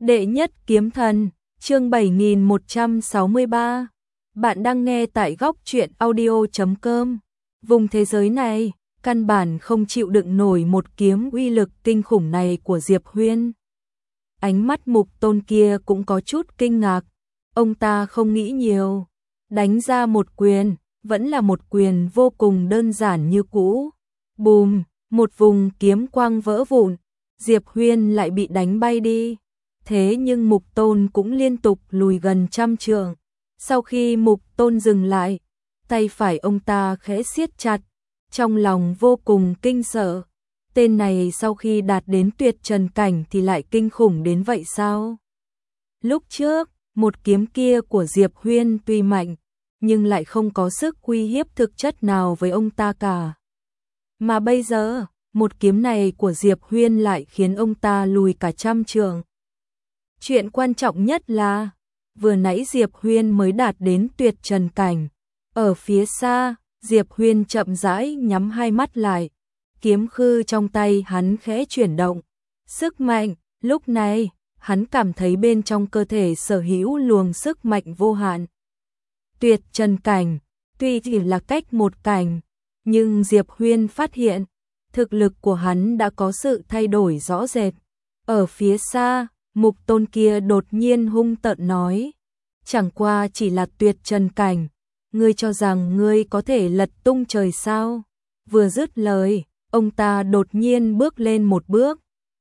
Đệ nhất kiếm thần, chương 7163. Bạn đang nghe tại góc truyện audio.com. Vùng thế giới này, căn bản không chịu đựng nổi một kiếm uy lực kinh khủng này của Diệp Huyên. Ánh mắt Mục Tôn kia cũng có chút kinh ngạc. Ông ta không nghĩ nhiều. Đánh ra một quyền, vẫn là một quyền vô cùng đơn giản như cũ. Bùm, một vùng kiếm quang vỡ vụn. Diệp Huyên lại bị đánh bay đi. Thế nhưng Mục Tôn cũng liên tục lùi gần 100 trượng. Sau khi Mục Tôn dừng lại, tay phải ông ta khẽ siết chặt, trong lòng vô cùng kinh sợ. Tên này sau khi đạt đến tuyệt trần cảnh thì lại kinh khủng đến vậy sao? Lúc trước, một kiếm kia của Diệp Huyên tuy mạnh, nhưng lại không có sức uy hiếp thực chất nào với ông ta cả. Mà bây giờ, một kiếm này của Diệp Huyên lại khiến ông ta lùi cả 100 trượng. Chuyện quan trọng nhất là, vừa nãy Diệp Huyên mới đạt đến tuyệt trần cảnh. Ở phía xa, Diệp Huyên chậm rãi nhắm hai mắt lại. Kiếm khư trong tay hắn khẽ chuyển động. Sức mạnh, lúc này, hắn cảm thấy bên trong cơ thể sở hữu luồng sức mạnh vô hạn. Tuyệt trần cảnh, tuy chỉ là cách một cảnh, nhưng Diệp Huyên phát hiện, thực lực của hắn đã có sự thay đổi rõ rệt. Ở phía xa, Mục Tôn kia đột nhiên hung tợn nói, chẳng qua chỉ là tuyệt trần cảnh, ngươi cho rằng ngươi có thể lật tung trời sao? Vừa dứt lời, ông ta đột nhiên bước lên một bước,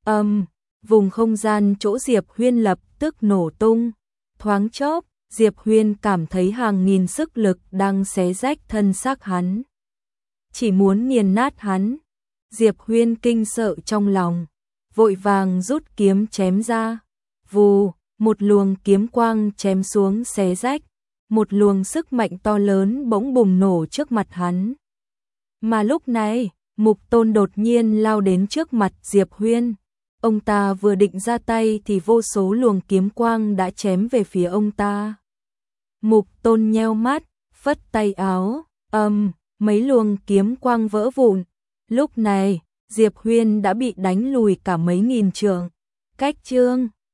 vùng không gian chỗ Diệp Huyên lập tức nổ tung. Thoáng chốc, Diệp Huyên cảm thấy hàng nghìn sức lực đang xé rách thân xác hắn, chỉ muốn nghiền nát hắn. Diệp Huyên kinh sợ trong lòng, vội vàng rút kiếm chém ra. Vù, một luồng kiếm quang chém xuống xé rách, một luồng sức mạnh to lớn bỗng bùng nổ trước mặt hắn. Mà lúc này, Mục Tôn đột nhiên lao đến trước mặt Diệp Huyên. Ông ta vừa định ra tay thì vô số luồng kiếm quang đã chém về phía ông ta. Mục Tôn nheo mắt, phất tay áo, mấy luồng kiếm quang vỡ vụn. Lúc này, Diệp Huyên đã bị đánh lùi cả mấy nghìn trượng. Cách chương